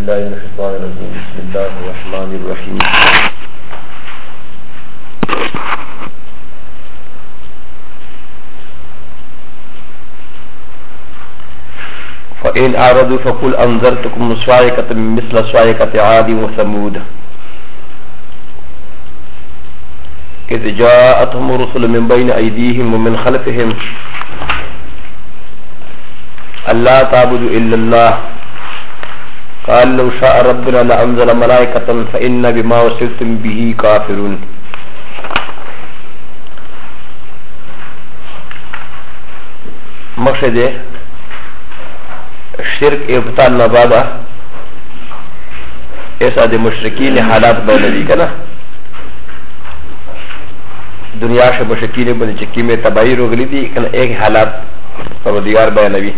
بالله من الشيطان الرجيم بسم الله الرحمن الرحيم فإن أعرضوا فقل أنذرتكم صاعقة مثل صاعقة عاد وثمود إذ جاءتهم رسل من بين أيديهم ومن خلفهم ألا تعبدوا إلا الله قال لو شاء ربنا لأنزل ملائكة فإن بما وصلتم به كافرون. مقصد شرک ابطال نبادا ایسا دے مشرکین حالات بیان دی کنا دنیا سے مشرکین بن چکی میں تباہی روگلی دی کنا ایک حالات پروردگار بیانوی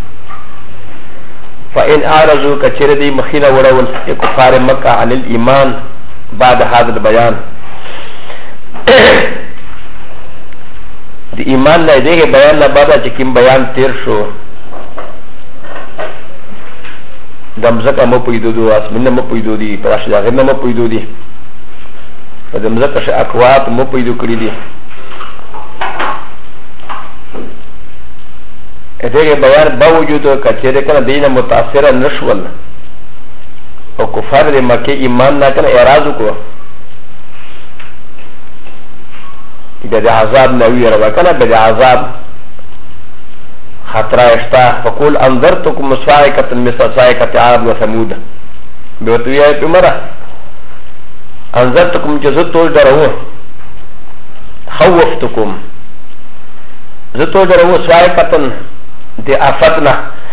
فإن أعرضوا كثير دي مخينا ورول كفار مكة عن الإيمان بعد هذا البيان دي إيمان لا يديه بيان لا بعد چكيم بيان تير شو دمزك ما پويدو دو اسمنا ما پويدو دي پراشد آغرنا ما پويدو دي ودمزك ش اقوات ما پويدو کری دي ادھے بیان باوجود کچھے کنا دین متاثر نشول او کفار دے مکہ ایمان نہ کنا اعراض کو دے عذاب نوی روا کنا دے عذاب خطرہ اشتا فقول انذرتکم صاعقة مثل صاعقة عاد وثمود بوتویا پیمرا انذرتکم جزتو درو خوفتکم زتو درو صاعقة de afatna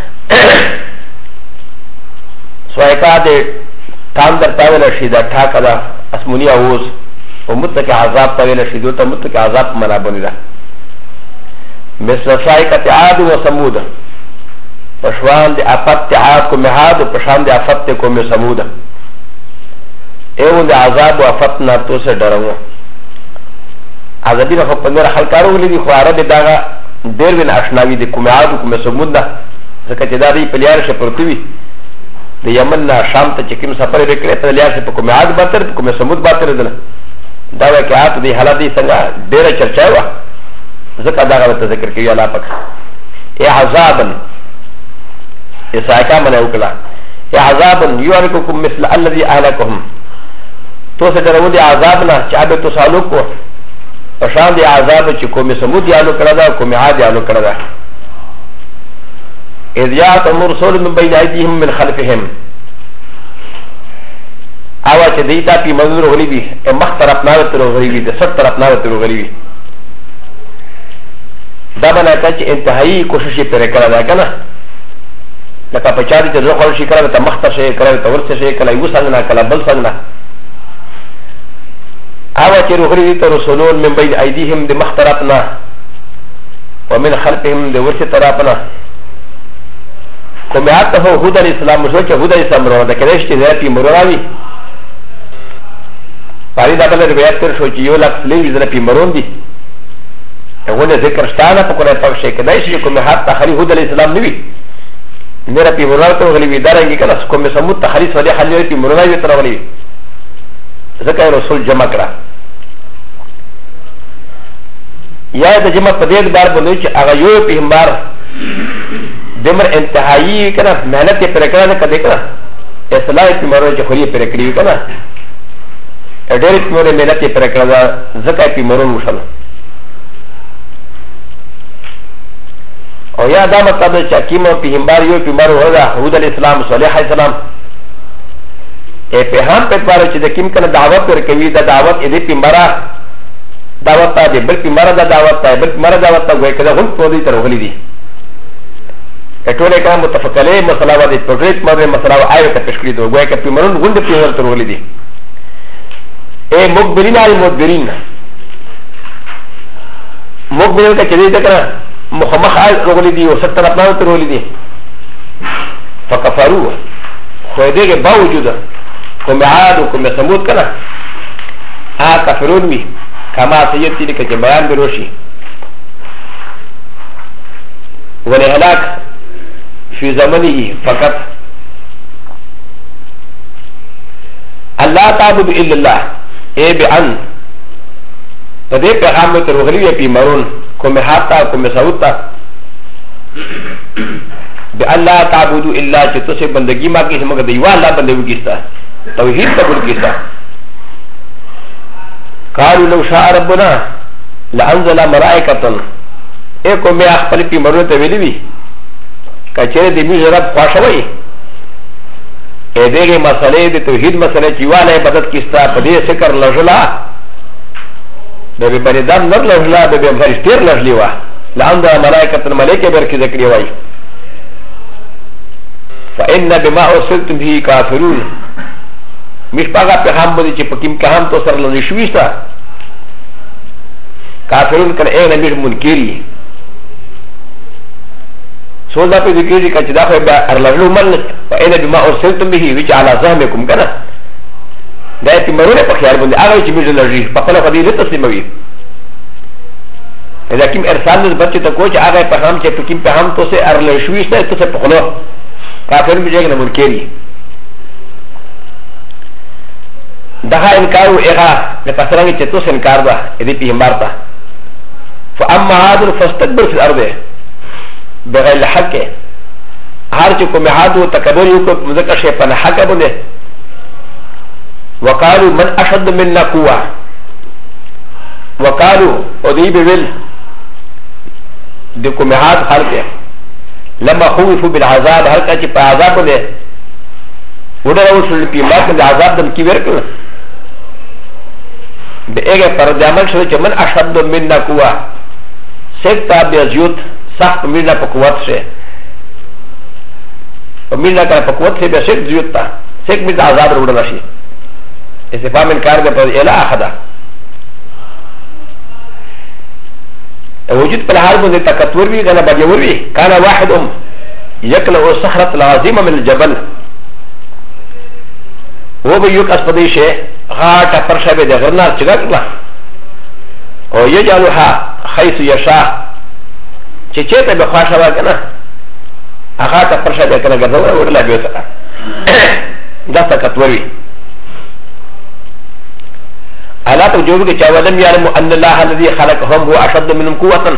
swaika de tandar tawela shida takada asmuniya woz o mutlaq azab tawela shido ta mutlaq azab mana banida misla swaika ta'ad wa samud pashwan de afat ta'ad ko mihad pashwan de afat ko me samud eun de azab wa afatna to se darawo azabina ko pandera halkaro lidi khwara de daga دیر بین اشناوی دی کمیعاد و کمی سمود دا زکا چه دا دی پلیار شه پرتوی دی یمن نا شام تا چکیم سفر بکره تا لیار شه پا کمیعاد باتر پا کمی سمود باتر دل دا واقعات دی حالات دی سنگا دیر چرچای وا زکا دا غلط ذکر کری اللہ پاک ای عذابن ای سائکا من اوکلا ای عذابن یوانکوکم مثل اللذی اہلکوهم تو سے جنو دی عذابنا چابه تو سالو کو پشان دی عذاب چی کومی سمود یالو کرده کومی عاد یالو کرده اذ یاتهم رسول من بین ایدیهم من خلفهم آوا چه دیتا پی مدن رو غلیبی مخ طرف ناوت رو غلیبی ده سر طرف ناوت رو غلیبی دا بناتا چه انتهایی کوششی پر کرده کنا لکه پچاری چه زخور شی کرده تا مخ تر شی کرده تا ورس شی کلا یو سنگنا کلا بل سنگنا آوا چه روغری دیتا رسولون من بین ایدیهم دی مخترطنا ومن خلقهم دی ورس طرفنا کمیات تا ہو حود الاسلام مشوچ حود الاسلام رونا دا کدیش چه زیادی مروناوی پاری دا بلا روایت کر شو چه یو لکس لیوی زنا پی مرون دی اگونه ذکر شتانا پا کنه پاک شای کدیش چه کمیات تا خلی حود الاسلام نوی میرا پی مروناو تا غلیوی دارنگی کنه کمی سمود تا خلی سوالی خلی پی مروناوی تا غلیوی ذکر رسول جمع کرا یا د جمع په دې بار باندې چې هغه یو پیغمبر دمر انتهایی کنه مهنت یې پر کړه کده کړه اصلاح یې مرو چې خوري پر کړی کنه اډر یې مور مهنت یې پر کړه زکه یې مرو وشل او یا دا مطلب چې کیمو پیغمبر یو پیغمبر وره حود الاسلام صالح السلام ای په هم په پاره چې د کیم کنه دعوت ورکوي دا دعوت دې پیغمبره دعوت تا دی بل پیغمبره دا دعوت تا بل پیغمبره دعوت تا ګوي کده هم په دې تر غلي دي اټوله کوم متفقله مسله و دې پروجیکټ مده مسله آیو ته تشکیل دی ګوي کده پیغمبرون غوند پیغمبر تر غلي دي اے مقبلین ال مدبرین مقبلین ته کې دې کړه مخمخ آل غلي دي او 70 اپنا تر غلي دي فکفروا خو دې کې باوجود کوم عاد کوم ثمود کړه کافرون وی كما سيأتي لك بيان بروشي والهلاك في زمنه فقط الله تعبد الا الله اي بان فدي پیغام ته رغلی پی مرون کوم هاتا کوم سعوتا ب الله تعبد الا چې تاسو بندگی ما کې سمګه دی والله بندگی کیستا توحید قبول کیستا قالوا لو شاء ربنا لانزل ملائکه اے کوم خپل پی مرون ته ویلی وی کچره دې می رب خواشوي ا دغه مسئله د توحید مسئله چې واله عبادت کیستا په دې فکر لږلا د به بندان نر لږلا د به فرشتیر لږلی وا لعند ملائکه الملائکه برکې ذکر وای فان بما ارسلتم به کافرون مش پاګه پیغام باندې چې پکیم کهم تو سره لږ شويستا کافرون کله اے نبی منکری سودا په ذکر دي چې دا خو به ارلغلو من فإن بما أرسلتم به وجه على زعمكم کنه دا په مرونه په خیال باندې هغه چې موږ لږی په خپل خدای له تسلیموي اذا کوم ارسال د بچی ته کوچ هغه په هم چې په کوم په هم تو سه ارل شويسته ته په خلو کافر به جګنه منکری دا انکار هغه د پسرنګ چې تو انکار ده دې په مرتا فاما عاد فاستكبر في الارض بغير الحق هر چې کوم عادو تکبر یو کو مذکر شی په حق باندې وقالوا من اشد منا قوه وقالوا ودي بول د کوم عاد خلق لما خوفوا بالعذاب هر چې په عذاب باندې وډرو شل په مات د عذاب دم کی ورکړه دغه پر د عمل شو چې من اشد منا قوه سکتا بیزیوت سخت میرنا په قوت سے میرنا کا په قوت سے به سخت زیوت تا سخت میرنا عذاب وروړل شي استفهام انکار ده پر اله احدا وجود په حال باندې تکتور وی کنه بجور وی کان واحدهم یکلو صخره العظیمه من الجبل هو به یو کس پدې شي غاټه پر شبه د غرنا چګړه او یجعلها حيث يشاء چې چېته به خواشه وکنه هغه ته پر شبه کنه ګرځول ورلا به وسه دا تکتور وی الا تو جو کہ ولم يعلم ان الله الذي خلقهم هو اشد منهم قوه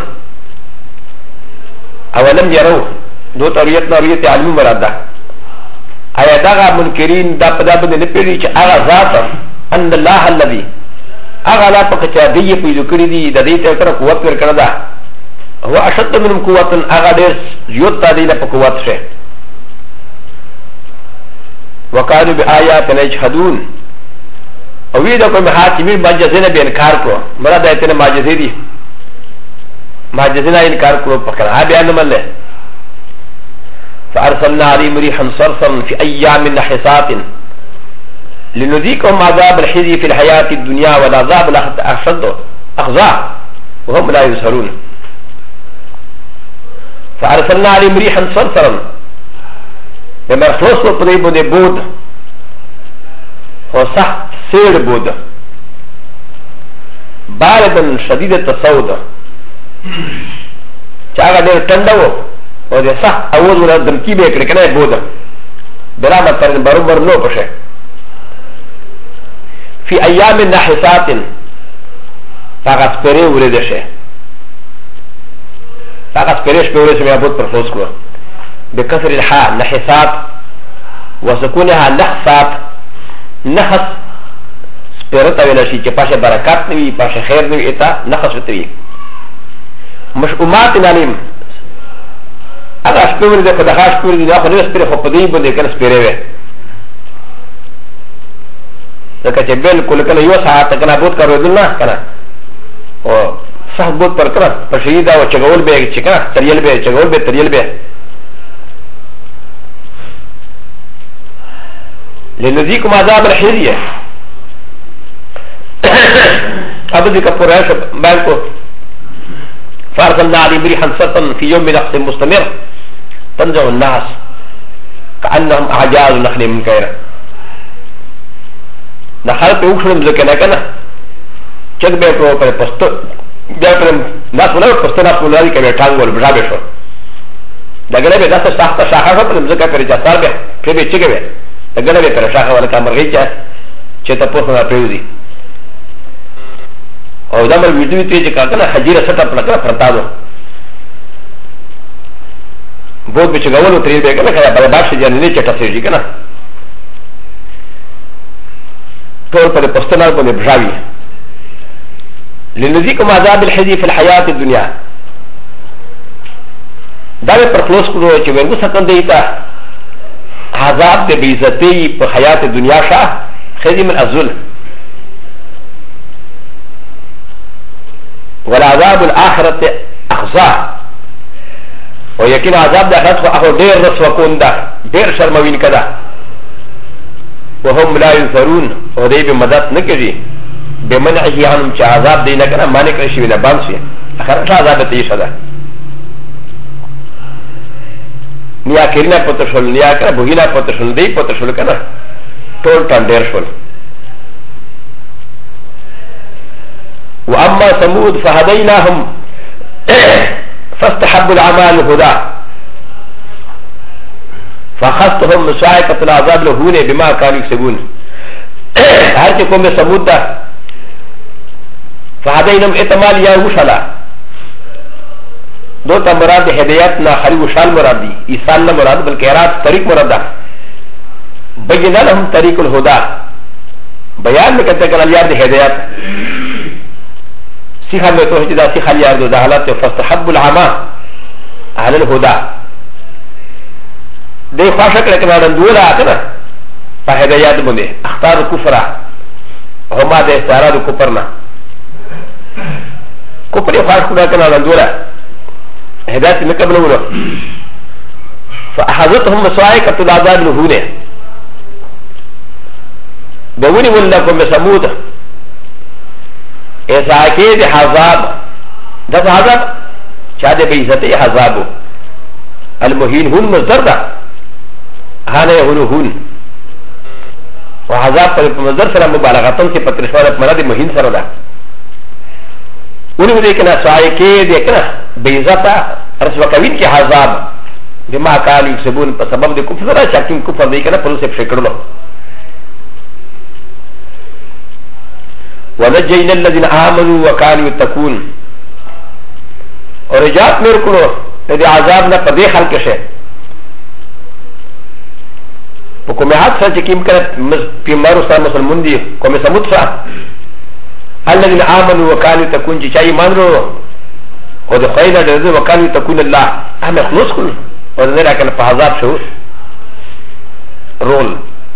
اولم يروا دو طریقت نوریت علمی مراد ده ایا دا منکرین دا پدا بند نه پیری چې هغه ذات ان الله الذي هغه لا پک چا دی پیدا کړی دی د دې تر قوت ور کړه ده هو اشد منهم قوه هغه ډیر یوت دی له قوت شه وقالوا بآياتنا يجحدون او وی دا کوم حاکمین باندې نه به انکار کو مراد ایت نه معجزې دي معجزې نه انکار کو پکړه ها بیان مله فارسلنا عليهم ريحا صرصرا في ايام نحسات لنذيقهم عذاب الخزي في الحياه الدنيا والعذاب الاشد اخزى وهم لا يبصرون فارسلنا عليهم ريحا صرصرا بمرفوس وقريب بود وصح سير بود باردا شديد التصود چاگا دیر تندو و دیر صح اول ولا دمکی بے کرکنه بود برامت ترین برابر نو پشه فی ایام نحسات فاقت پره وردشه فاقت پرهش پره سمی بود پرفوز کرو بکسر الحاء نحسات وسکونها نحسات نحس سپیرتا ویلشی چه پاشه برکات نوی پاشه خیر نوی ایتا نحس وتوی مشعومات نالیم اگه سپیوری ده خدا خواش سپیوری ده خو نوی سپیره خو پدهی بنده کنه سپیره وی لکه چه بلکل کنه یو ساعت کنه بود کر رویدون نا کنه و صح بود پر کنه پشهی ده و چگول بے چه کنه تریل بے چگول بے تریل بے لنذيكم عذاب الحزيه ابو ذكر قريش بالكو فارسلنا عليهم ريحا صرصرا في يوم نقص مستمر تنزع الناس كانهم اعجاز نخل منكير نخل بوشرم زكنا كنا چك بيتو پر پستو جاترم ناس ولا پستو ناس ولا دي كبه ټانګول بجابه شو دغه به داسه سخت شاخه په زکه پر جاتار به په به چګه اگر به پر شاخه ولا کمر غیچا چې تاسو نه پریږدي او دا مر ویډیو ته چې کاکنه حجیره سټه پړکړه پرتا دو بود به چې غوړو ترې به کنه کله بل باشه جن نه چټه سيږي کنه ټول په پښتنه باندې بژاوي لنذيكم عذاب الحزي في الحياه الدنيا دا پر خلاص کړو چې ورغو سکن دیتا عذاب د بیزتی په حیات دنیا شاه خزي من الذل والعذاب الاخره اخزا ويكن عذاب د اخرت خو ډیر رسوا کون دا ډیر شرموین کدا وهم لا ينصرون او دې به مدد نه کوي بمنعه عنهم چې عذاب دی نه کنه مانع کړی شي نه باندې شي اخرت عذاب ته یې شدا نیا کرینا پتشل نیا کنه بوګینا پتشل دی پتشل کنه ټول ټاندیر شول واما ثمود فهديناهم فاستحبوا العمال الهدى فاخذتهم صاعقه العذاب لهون بما كانوا يكسبون هر چې کوم ثمود ده فهديناهم اتمال يا وشلا دو تا مراد هدایت نا خری وشال مراد دی ایسان نا مراد بلکہ اراد طریق مراد دا بینا لهم طریق الہدا بیان میں کہتے ہیں یار دی ہدایت سیخا میں تو ہے دا سیخا یار دو دا حالات فاستحب العما اہل الہدا دے خواشک لیکن آدم دولا آکنا پا ہدایت بندے اختار کفرہ ہما دے استعراض کفرنا کفری خواشک لیکن آدم دولا هدايه مكبل ولو فاخذتهم مصائقه العذاب لهونه بوني ولكم بثمود اذا اكيد عذاب ده عذاب شاد بيزتي عذاب المهين هون مصدر ده هذا يهون وعذاب پر مصدر سره مبالغه سے پترشوالت مراد مهين سره ده ولو دې کنه سایکې دې کنه بیزتا رسوا کوي کې عذاب بما قالوا يكسبون په سبب د کفر را شکین کفر دې کنه په څه فکرلو ونجينا الذين امنوا وكانوا يتقون اور رجات میر کړو دې عذاب نه په دې خلک شه په کومه حد سره کېم کړه پیمارو سره مسلمان دي کومه سموت سره الذين امنوا وكانوا يتقون چې ایمان ورو او د خیر د دې وکالو تكون الله هم خلاص کړ او دا راکنه په عذاب شو رول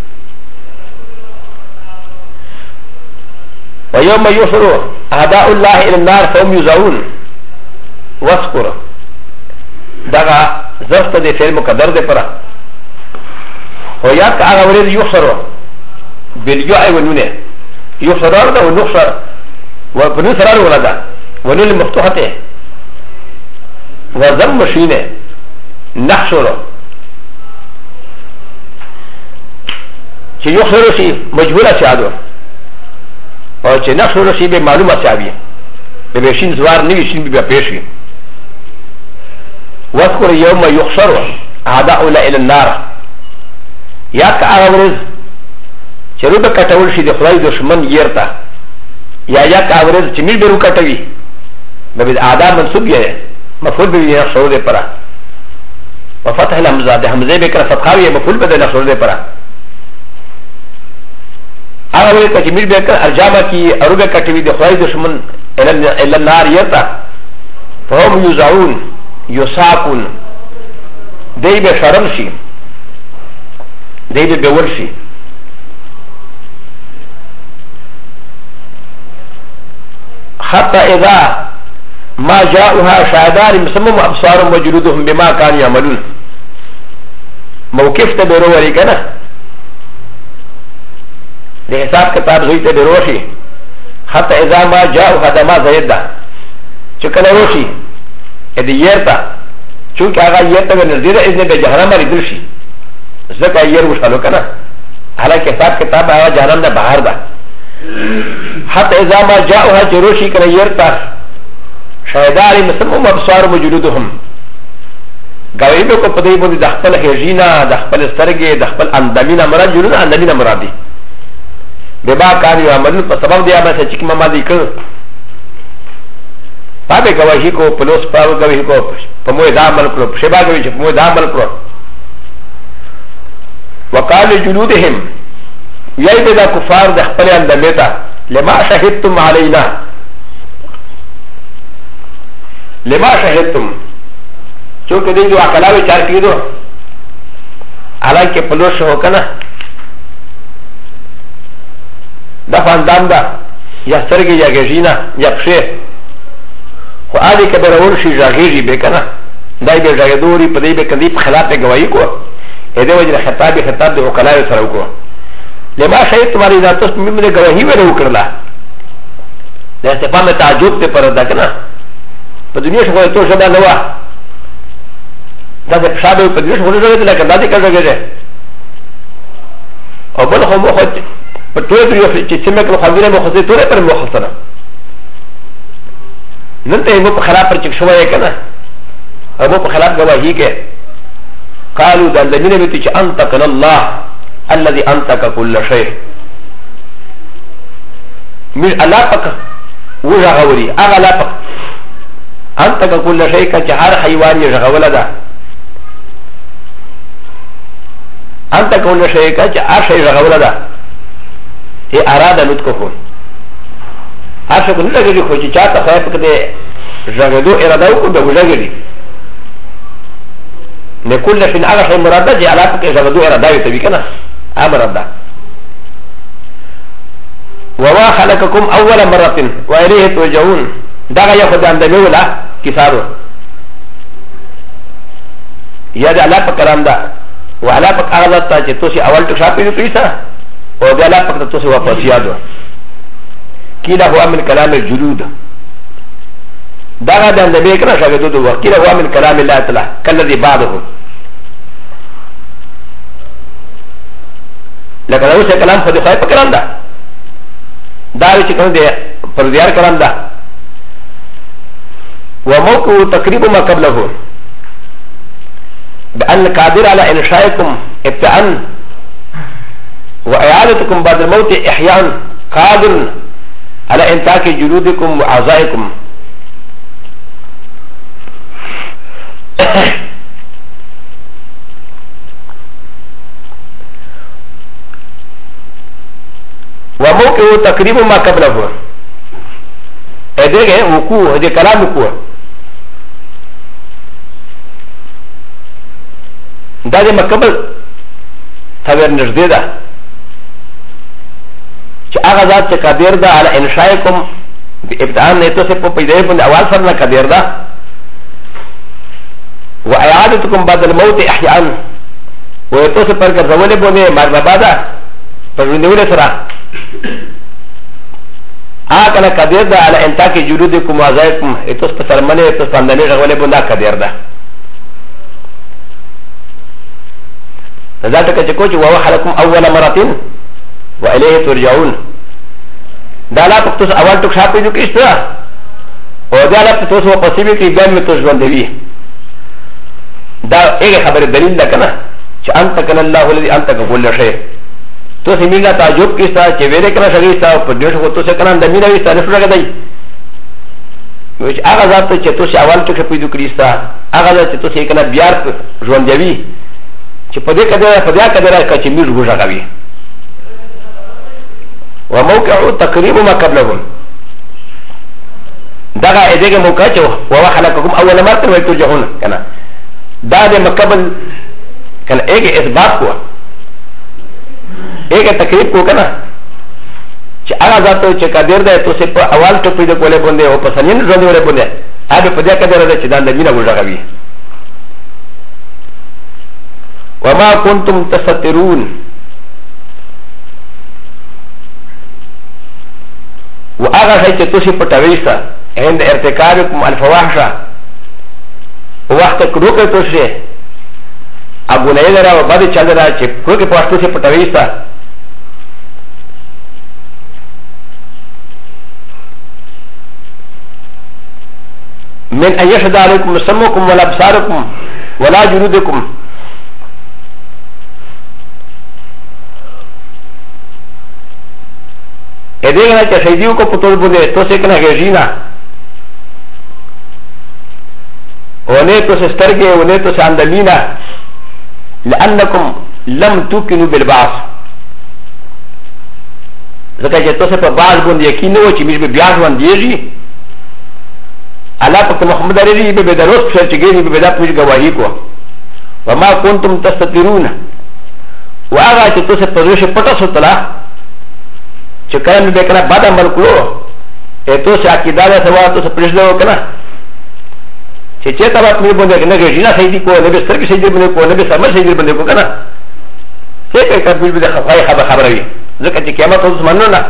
ويوم يحشر اعداء الله الى النار فهم يوزعون واذكر دغه زفت د فعل مقدر ده پره او یا که هغه ورځ يحشر بالجوع والنونه يحشر ده ونحشر وبنصر الولد ونون مفتوحته وزم مشينه نحشر چې يحشر شي مجبوره سعادو او چې نحشر شي به معلومه سعابي به شین زوار نوي شین به پېښي واذكر يوم يحشر اعداء الى النار یا که هغه ورځ چې روبه کټول شي د خدای دشمن يرته یا که هغه ورځ چې میل به وکټوي به اعداء منصوب یې مفعول به يحشر ده پره وفتح الهمزه ده همزه به کړه فتحاوی مفعول به ده يحشر ده پره هغه ورځ چې میل به کړه ارجامه کی اروبه کټوي د خدای دشمن الى النار يرته فهم يوزعون يساقون دی به شرم شي دی به بور شي حتى اذا ما جاءوها شهدان مسمم ابصارهم وجلودهم بما كانوا يعملون موقف ته بیرو وری کنه د حساب کتاب زوی ته بیرو شي حتى اذا ما جاءوها دما زيدا چې کله وشي ا دې يرتا چونکه هغه يرتا ونزيده اذن به جهنم لري شي ځکه ير وشالو کنه حالکه حساب کتاب هغه جهنم نه بهر ده حتى اذا ما جاءوها جروشي کنه يرتا شهدان مسمم ابصار وجلودهم غوی به کو پدې باندې د خپل هجینا د خپل سترګې د خپل اندامینا مراد جوړونه اندامینا مراد دي بما كانوا يعملون فسبب دي ما سچ ما دي کړ پابه گواہی کو پلوس پاو گواہی کو پمو دا عمل کړو شبا گواہی پمو دا عمل کړو وقال جلودهم يايد دا كفار د خپل اندمیتا لما شهدتم علينا لما شهدتم چونکه دې جو عقلاوي چار کړو حالانکه پلوس هو کنه دا فاندام دا یا سترګې یا ګژینا یا پښې خو آدی که برور شي ژغېږي به که نه دا یې به ژغېدوري په دې به کندي په خلاف یې ګواهي کړو د دې وجې خطاب یې خطاب د عقلاوو سره وکړو لما شهدتم علينا تاسو مې د ګواهي ولې وکړله د استفهام تعجب ته پر ده که نه په دنیا شو تو ژبه نه وه دا د پښابه په دنیا شو ژغېدل لکه دا دې که ژغېږي او بل خو مو خو په ټول پرې چې څنګه کړو خبره مو خو دې ټول پر مو خسره نن ته مو په خلاف پر چک شوی کنه او مو په خلاف گواهی کې قالوا د الذين بيت چې انتق الله الذي انتق كل شيء مش الله پک وجغوري اغه لا پک انتق كل شيء که هر حیوان یې غوله ده انتق كل شيء که هر شی غوله ده ای اراده نطقه هر څه نه لګي خو چې چاته خو په دې ژغېدو اراده وکړو د ژغېدي نه کله شي هغه شی مراد ده چې علاقه کې ژغېدو اراده وي ته وی کنه امر ده وما خلقكم اول مره واليه ترجعون دا یو خدای اندمه ولا کیسارو یا د علاقه کرام ده وعلاقه هغه ته چې تاسو اول ټک شاپې کړی او د علاقه ته تاسو واپس یادو كلا هو من كلام الجلود دغه د النبي کړه شاګردو د وکیل هو من كلام الله تعالی کله بعده لکه دا اوسه کلام خو د خدای په کلام ده دا چې کوم دی پر دیار کلام ده وموقع تقريب ما قبله بأن قادر على إنشائكم ابتعاء وإعادتكم بعد الموت إحياء قادر على انتاك جلودكم واعضائكم وموقع تقريب ما قبله ادغه وقوع د کلام وقوع دا د مقبل خبر نږدې ده چې هغه ذات چې قادر ده على انشائكم ابتداء نه تاسو په پیدایښت باندې اول سره نه قادر ده واعادتكم بعد الموت احياء و تاسو پر ګرځولې باندې مرګ بعد پر ونیول سره هغه قادر ده على انتاك جلودكم واعضائكم تاسو په سرمنه تاسو باندې غولې باندې قادر ده ذاتك چې کوچ وهو خلقكم اول مره وإليه ترجعون دا لا پکتوس اول ټک شاپې جو کیسته او دا لا پکتوس و پسیبه کې بیا مې توس باندې دا هغه خبره دلیل ده کنه چې انت کن الله الذي انت كل شيء تو سیمینګه تعجب کیسته چې ویره کنه شګیسته په دې شو تو څه کنه د مینه وسته نه شو راګدای نو چې هغه ذات چې تو اول ټک شاپې جو کیسته هغه ذات چې تو څه کنه بیا ژوند دی چې په دې کده چې میږ وژغوي وموقع تقريب ما قبلهم دغه ادګه موقع چې وهو خلقكم اول مره وترجعون کنه دا د مقبل کنه ایک اثبات کو ایک تقریب کو کنه چې هغه ذات چې قادر ده تو سه په اول ټپې د کوله باندې او په سنین ژوند ولې باندې هغه په دې قدر ده چې دا د مینه وژغوي وما كنتم تستترون واغا شيء تتوشي پتاويسا عند ارتكابكم الفواحش وقت كروكه توشي ابو نيدرا وبعد چندرا چه كروكه پاشتوشي پتاويسا من ان يشهد عليكم سمعكم ولا ابصاركم ولا جلودكم ا دې نه چې شهیدیو کو پتول بده تو سه کنه غژینا ونه تو سه سترګې ونه تو سه اندلینا لانکم لم توقنوا بالبعث ځکه چې تو سه په باز باندې یقین و چې موږ به بیا ژوند دیږي الله پاک محمد علی به دروس پر چې ګری به دا پوښ گواہی کو وما كنتم تستترون واغا چې تو سه په روشه پټه سوتلا چې کله به کنه بعد عمل کړو ا تو سه عقیده ده سوا تو سه پرېږدو کنه چې چې تا په مې باندې نه غږی نه سيدي کو نه به سترګې سيدي باندې کو نه به سمر سيدي باندې کو کنه څه کوي کله به خبره وي ځکه چې قیامت اوس منو نه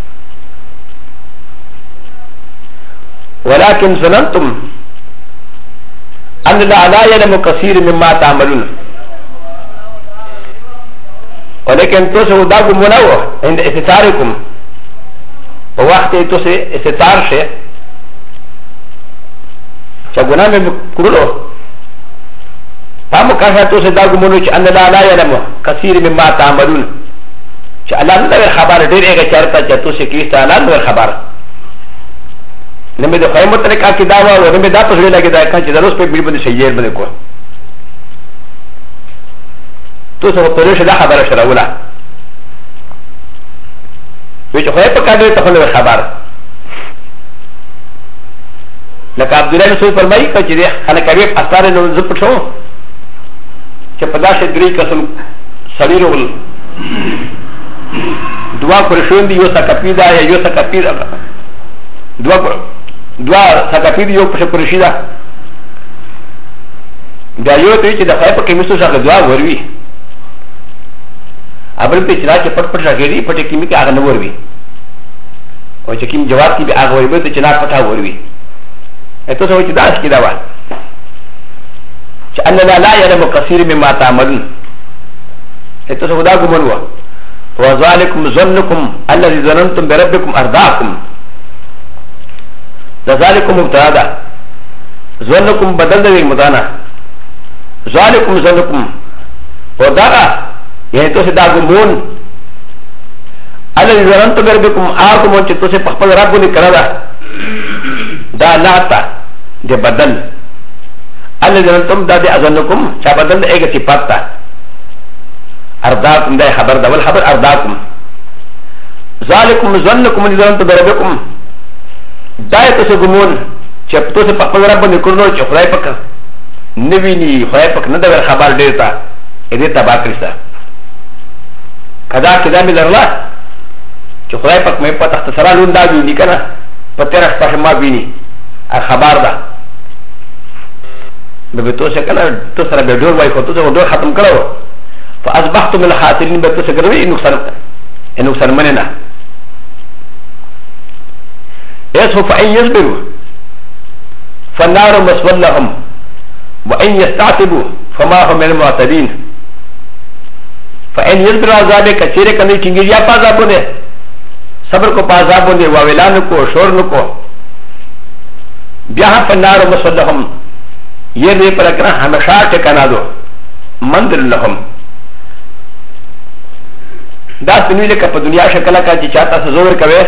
ولكن ظننتم ان لا يعلم كثير مما تعملون ولكن توسو داغو منو عند استثاركم ووقت توسو استثار شيء شغنا من كرلو تام كاسا توسو داغو منو ان لا يعلم كثير مما تعملون الله لا خبر دير اگه چرتا توسو کیستا لا خبر نمبر د قیامت نه کا کی دا و نمبر دا پسړه لګی دا کا چې دروس په بیل باندې شییر باندې کو تو څه په لږه خبره شره ولا وی چې خو په کاندې ته خو خبر لکه عبد الله رسول فرمایي چې خلک کوي اثر نو زپ شو چې په داسې درې قسم سړیرول دعا کول شو دی یو سکپیدا یا یو سکپیدا دعا سکپید یو پشه پرشیده بیا یو ته چې د خای په کې مسو څخه دعا وروي ابل په چلا چې پټ پټ راګری پټ کې می کې هغه نه وروي او چې کیم جواب کې به هغه وروي به چې نه پټا وروي اته څه چې داس کې دا و چې ان لا يعلم كثير مما تعملون اته څه دا ګمن و وذالکم ظنکم الذي ظننتم بربکم ارداکم ذلكم مبتدا ظنكم بدل ذي المدانا ذلكم ظنكم ودارا يعني تو سدا غمون الذي ظننتم بربكم آكم وانت تو سي پخپل رب ني کرا دا لاتا دي بدل الذي ظننتم دا دي اظنكم چا بدل ايگه صفات تا ارداكم دا خبر دا والخبر ارداكم ذلكم ظنكم الذي ظننتم بربكم دا ته ګمون چې په څه په خپل رب باندې کړنو چې خدای پاک نویني خدای پاک نه دا خبر ډیر تا دې تبا کړستا کدا کدا مې درلا چې خدای پاک مې په تخت سره لون دا ویني کنه په تیر خپل ما ویني خبر ده به تو څه کنه تو سره به ډور وای خو ته ډور ختم کړو فاصبحت من الخاسرين به تو څه کوي نقصان مننه يسهو فإن يصبروا فالنار مسوى لهم وإن يستعتبوا فما هم من المعتدين فإن يصبروا عذابه كثيرا كني تنجيا پازابونه صبر کو پازابونه واولان کو شور کو بیا فالنار مسوى لهم یہ دے پر کرا ہمیشہ ٹھکانا دو مندر لهم دا سنوی لکه په دنیا شکل کا چې چاته زور کوي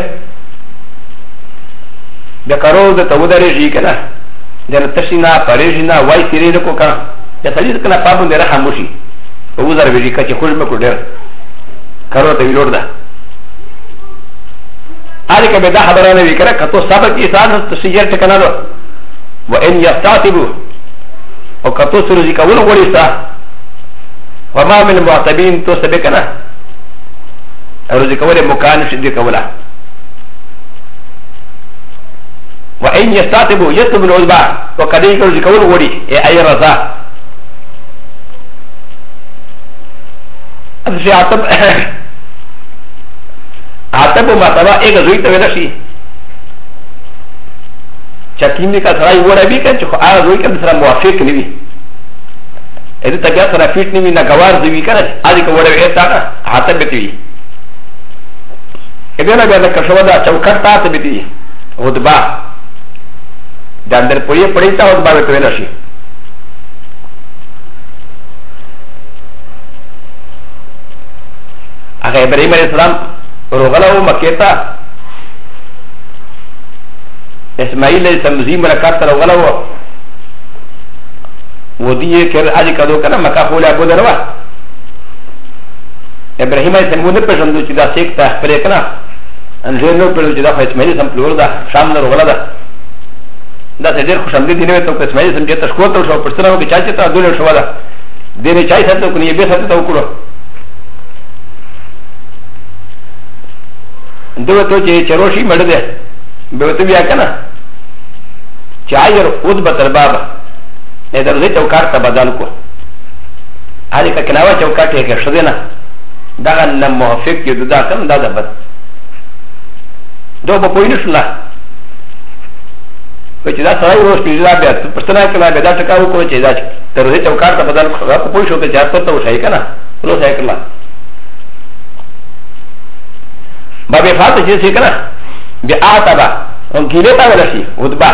د کارو د توداري جی کنه د تشینا پریجینا وای سیری کو کا د سړي کنه پابو نه خاموشي په وزر ویری کچې خوش مکو ډېر کارو ته ویلور ده اړ کې به دا خبره نه وکړه کته سبق انسان تسجیل ټکنه نو و ان یستعتبوا او کته سره ځکه ول غوړیستا وما من المعتبين تو سبکنه او ځکه ول مکان شدي کوله وإن يستعتبوا يطلب العذباء وقد يكون ذكور وري أي رضا أبشي عتب ما تبا إيجا زويت ونشي شاكيني كسراي ورا بي كان شخو آغا زوي كان سرا موافق نبي إذا تبيا سرا فيت نبي نغوار زوي كان آدي كورا بي إيسانا عتب بتوي إذا نبيا نكشوا دا چوكر تات بتوي غدبا د اندر پوری پړی تا او باندې کوي نشي هغه ابراهيم عليه السلام روغلو مکه ته اسماعیل علیہ السلام زی ملکات تر وغلا و ودی کر اجی کدو کنا مکا خول ابو دروا ابراهیم علیہ السلام نه پېژندو چې دا سیک ته خپل کنا ان زه نو پېژندو چې دا اسماعیل سم پلور دا شام نه وغلا دا ډېر خوشاله دي نه ته اسماعیل سم چې تاسو کوته شو پرسره وکړي چې تا دول شو دا دې چای سره کو نه به سره ته وکړو دوه ته چې چروشي مړ ده به ته بیا کنه چایر خود به تر بابا نه درځي چوکاټ ته بدل کو هغه کلاوه چوکاټ یې کې شوه نه دا نه موافق یو دا کوم دا بد دوه په پوینه شله چې دا سړی روز پیژلا بیا پښتنه کلا به دا ټکاو کو چې دا درځي چوکاټ ته بدل کو په پوي شو کې چارته ته وشای کنه روز یې کړل بابا فاطمه چې څه کنه بیا آتبا ان کیله تا ولشي ودبا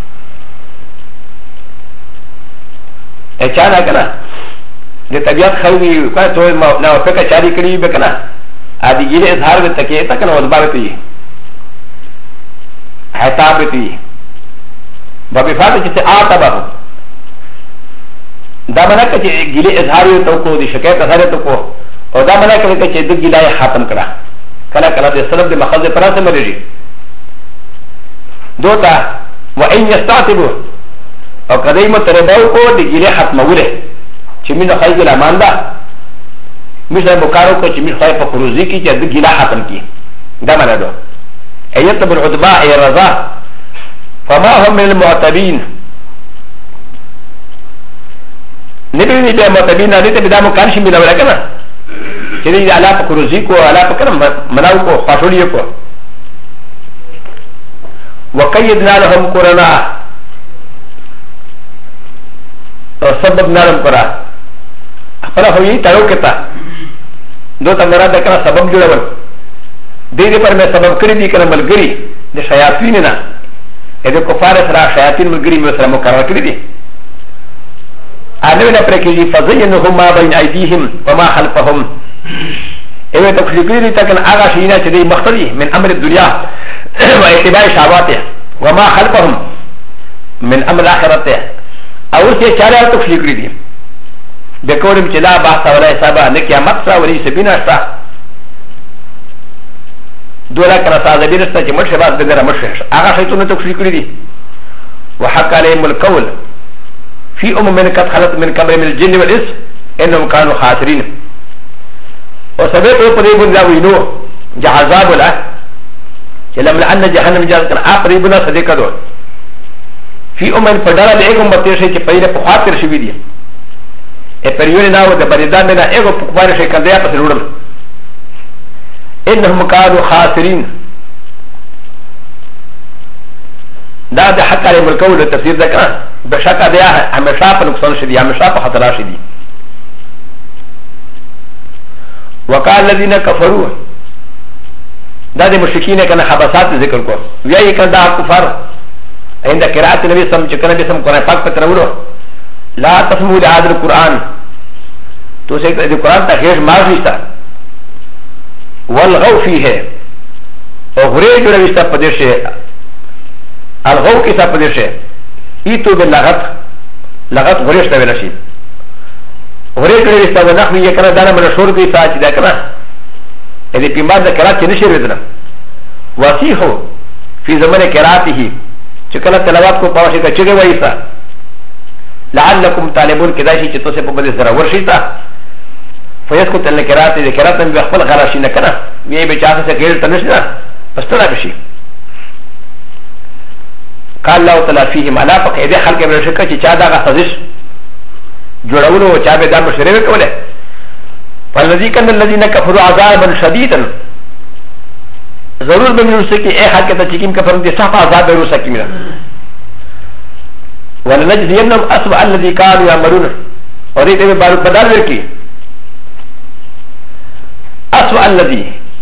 اچانا کنه د طبيعت خوي کا ته نو فکر چاري کړی به کنه ادي ګيله اظهار به تکي تا کنه ودبا به تي حساب به تي بابا فاطمه چې آتبا دا معنی چې ګيله اظهار یو تو کو دي شکایت اظهار تو کو او دا معنی چې د ګيله ختم کړه کله کله د سلب د مخزه پراسه مريږي دوتا وان يستعتبوا او کدی متربو کو د ګیله ختموله چې مين خای ګل اماندا مشه بوکارو کو چې مين خای په خروزي کې چې د ګیله ختم کی دا معنی ده ايت بالعتباء اي رضا فما هم من المعتبين نبي نبي معتبين دې ته بدا مو کان شي ملا ولکنه چې دې علا په خروزي کو علا په کنه مناو کو فاصولي کو وقيدنا لهم قرنا سبب نرم کرا اپنا ہوئی تارو کتا دو تمرا دکنا سبب جوڑا دے دے پر میں سبب کری دی کنا ملگری دے شیاطین نا ایدے کفار سرا شیاطین ملگری میں سرا مقرر کری دی آنوی نا پرکی دی فزینهم ما بین ایدیهم وما خلفهم ایوے تکشکری دی تکن آغا شینا چی دی مختلی من امر الدنیا و اتباع شعباته وما خلفهم من امر الاخرته او سے چارہ تکشلی کری دی بکورم چلا باسا ولا حسابا نقیامت سا ولی سبینا سا دولا کنا سا زبیرستا چی مرش باز بدر مرش آغا شیطون تکشلی کری دی وحق علیم القول فی من قد خلط من قبر من الجن والإس انهم كانوا خاسرین وسبب او پریبون لاوینو جعذاب ولا لما ان جهنم جاءت اقربنا صديقه في امن فدار لكم بتشي كي پيره بخاطر شي دي اي پريونه ناو د بردان نه ايغو پکوار شي کندیا پس لوړم انهم كانوا خاسرين دا د حق على القول تفسير ده كان بشکه ده همیشه په نقصان شدي همیشه په خطر شدي وقال الذين كفروا دا د مشرکین کنه حبسات ذکر کو وی کنه دا کفر عند قراءت نبی سم چې کنه به سم قرآن پاک پتر وړو لا تسمعوا لهذا القرآن تو سے د قرآن ته غیر ماضی تا والغوا فيه او غری جوړ وستا پدشه الغوا کی تا پدشه ایتو باللغت لغت غریشته ویل شي غری جوړ وستا ونحو یې کنه دا مشهور دی تا چې دا کنه هذه بمار ذكرات نشر بدنا وصيحو في زمن كراته شكل تلاوات کو پاوشي کا چگه وایسا لعلكم طالبون كذا شيء چې تاسو په بده سره ورشيتا فيسكت الكرات ذكرات من خپل غراشي نه کنه وی به چا څه کېل تنشنا پستنا بشي قال الله تعالى فيهم على فقيده خلق برشکه چې چا دا غسش جوړولو چا به دا مشربه کوله فالذي كان الذين كفروا عذابا شديدا ضرور من يرسكي اي حق تشكيم كفروا دي صح عذاب يرسكي منه ولنجزينهم اسوأ الذي كانوا يعملون اريد ان بدل وركي اسوأ الذي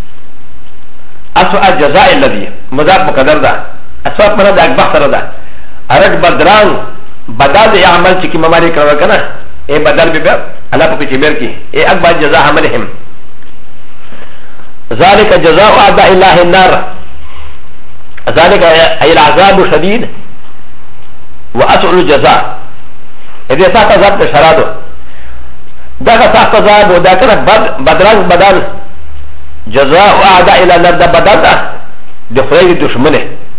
اسوأ الجزاء الذي مضاف مقدر ده اسوأ من ده اكبر ده ارد بدران بدل يعمل شكي مماري كرا كنا اي بدل بيبقى الله په چبر کې اي اکبر جزاء عملهم ذلك جزاء اعداء الله النار ذلك أي العذاب شديد وأسأل الجزاء إذا ساق عذاب تشرادو دغه ساق عذاب ودا کنه بدرنگ بدل جزاء أعداء إلى نرد بدل ده خدای دشمنه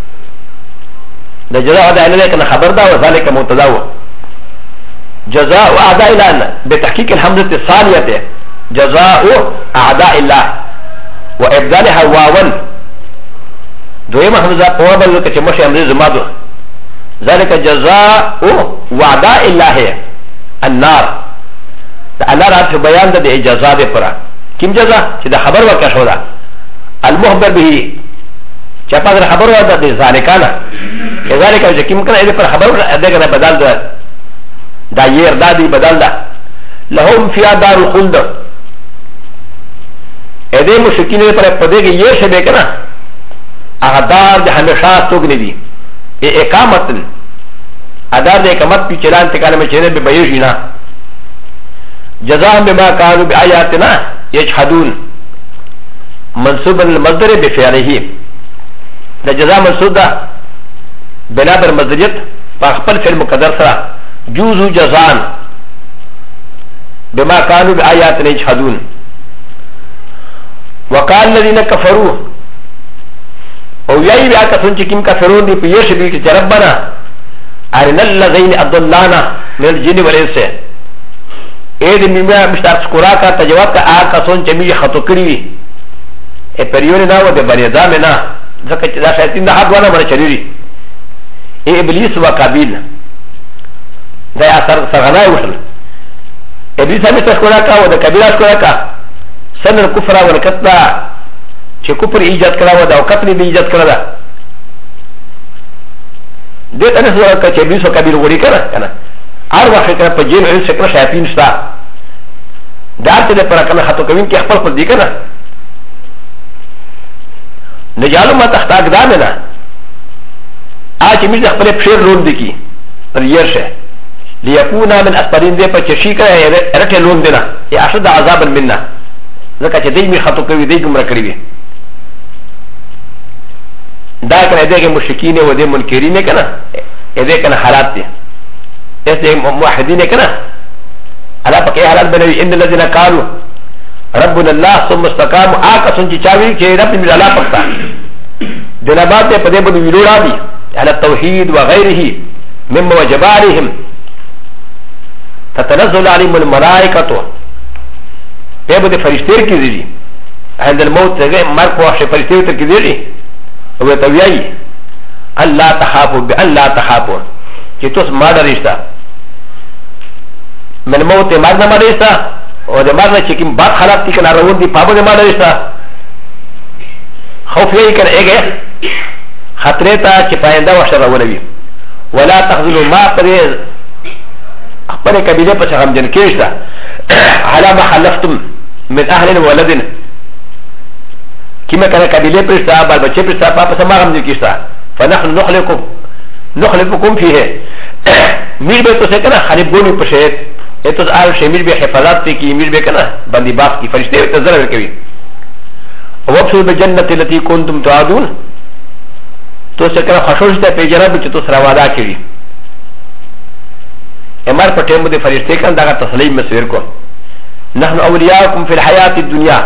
ده جزاء أعداء إلى كان خبر ده وذلك مبتدا جزاء أعداء إلى بتحقيق الحمزة الثانية جزاء أعداء الله وإبدالها واوا دوما حمزة قوابل كتمشي أمر زمادو ذلك جزاء وعداء الله النار الله رات في بيان ده جزاء ده فرا كم جزاء ده خبر وكشف ده المخبر به چپا ده خبر وده ده ذالکانا كذلك كم كان إذا پر خبر ده كنا بدل ده دا ير دادي بدل ده لهم فيها دار الخلد إذا مشكين پر پدے کے یہ شبه کنا اغدار ده ہمیشہ سوگنی دی اقامتن ادار ده اقامت پی چلان تکانے میں چہرے بے بیشینا جزاء بما كانوا بآياتنا يجحدون منصوبا المصدر بفعله ده جزاء منصوب ده بنا بر مصدریت فاخبر فعل مقدر سرا جوزو جزاء بما كانوا بآياتنا يجحدون وقال الذين كفروا او یای بیا کسون چې کیم کفرون دی په یش بي چې ربنا ارنا الذين اضلانا من الجن والانس اې دې میمه مشتاق سکورا کا تجواب کا آ کسون چې می خطو کړی وي ا پریون نه و د بنی ادم نه ځکه چې دا شیطان د حق ونه مر چریری ای ابلیس و قابیل دا اثر سرغنای وشل ابلیس هم سکورا کا و د قابیل سکورا کا سن الكفر والكتلا چې کفر ایجاد کړه و دا او قتل به ایجاد کړه دا دې ته نه سره چې ابلیس او قابیل وړي کړه کنه هر وخت کړه په جین او شکل شیاطین شتا دا ته پر کنه خطو کوین کې خپل خپل دي کنه نجالو ما تحت اقدام نه اچ می خپل پښیر لون دي کی پر یشه ليكون من اسفلين دې په چشي کړه رټه لون دي نه یا اشد عذاب منا ځکه چې دې می خطو کوي دې ګمرا کړی وي دا کنه دې کې مشرکین او دې منکرین کنه دې کنه حالات دي دې موحدین کنه الا پکې حالات بنوي ان الذين قالوا ربنا الله ثم استقاموا اكسن چې چاوي چې رب دې الله پکتا دنا بعد په دې باندې ویلوړا دي على التوحيد وغيره مما وجب عليهم تتنزل عليهم الملائكه په دې فرشتي کې دي عند الموت مرګ واشه فرشتي ته کې دي او ته ویایي الله تخافوا بالله تخافوا چې تاسو ما درېستا من موت مرګ نه درېستا او د مرګ چې کوم بد حالات دي کنه روان دي په ما درېستا خوف یې کړه اګه خطر ته چې پاینده وشه راولوي ولا تخذلوا ما پرې خپل قبيله په څنګه جن کېشتا على ما حلفتم من اهل ولد كما كان قبيله برسا بل بچه برسا پاپا سماغم دي کیستا فنحن نخلقكم فيه میر به تو سے کنا خریب گونی پشیت اتو آل شمیر به حفاظت تی کی میر به کنا بندی باغ کی فرشتے ته ضرر کوي وابشروا بالجنه التي كنتم توعدون تو سے کنا خوشوش ته په جنت چې تو سره وعده کړی امر په ټیم باندې فرشتے کنا دا تسلیم مسیر کو نحن اولیاءكم في الحياه الدنيا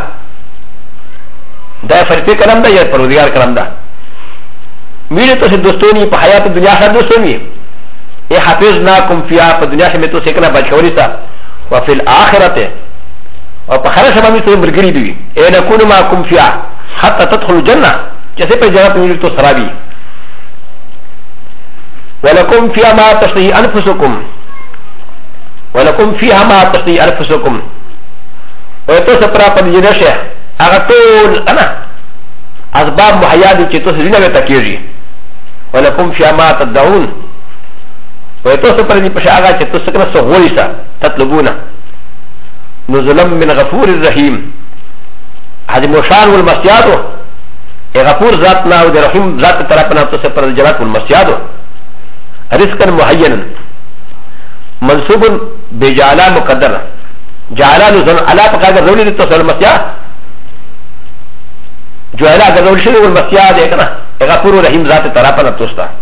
دا فرشتے کلام دا یا پروردگار کلام دا میرے تو سے دوستونی په حیات دنیا سره دوستونی اے حافظناکم فیها په دنیا سے میں تو سکنا بچوری تا وفي الاخرته اور په خرش باندې تو مرګری دی اے نکون معکم فیها حتى تدخلوا الجنه جیسے په جنت میں تو سرابی ولکم فیها ما تشتهي انفسکم ولکم فیها ما تشتهي انفسکم اور تو سپرا پر جنشه اغا طول انا اسباب محیا دي چې تاسو دینه ته کیږي ولکم فی ما تدعون و تاسو پر دې پښه هغه چې تاسو کنه سغوي سا تطلبونه نزلا من غفور الرحیم هذه مشان والمسیاد غفور ذاتنا او رحیم ذات طرفنا تاسو پر جنات والمسیاد رزقا معینا منصوب بجعل مقدر جعل نزل على فقد رولي تاسو المسیاد جو ہے اگر رول شروع المسیاد ہے کنا غفور رحیم ذات طرفا نتوستا